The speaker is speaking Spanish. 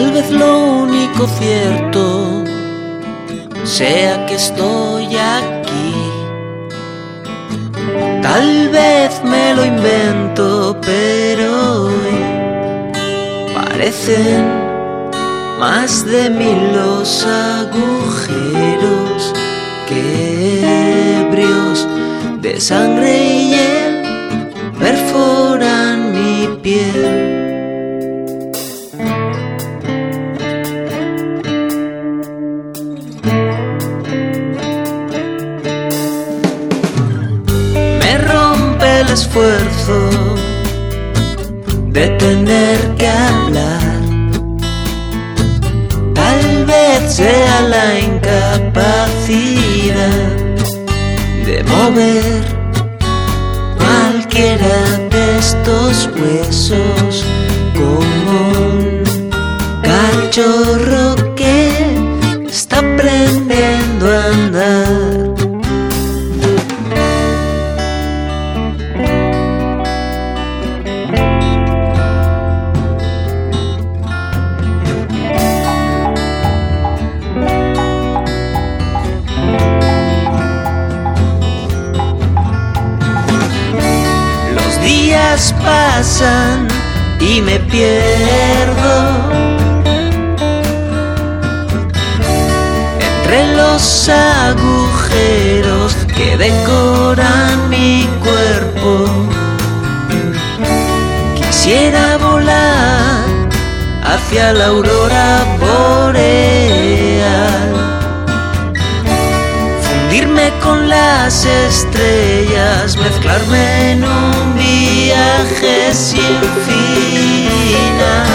Tal vez lo único cierto sea que estoy aquí. Tal vez me lo invento, pero hoy parecen más de 1000 los agujeros que ebrios de sangre y hiel perforan mi piel. El esfuerzo de tener que hablar, tal vez sea la incapacidad de mover cualquiera de estos huesos, como un cachorro que está aprendiendo a andar. Pasan y me pierdo entre los agujeros que decoran mi cuerpo. Quisiera volar hacia la aurora boreal, fundirme con las estrellas, mezclarme en un viaje sin final.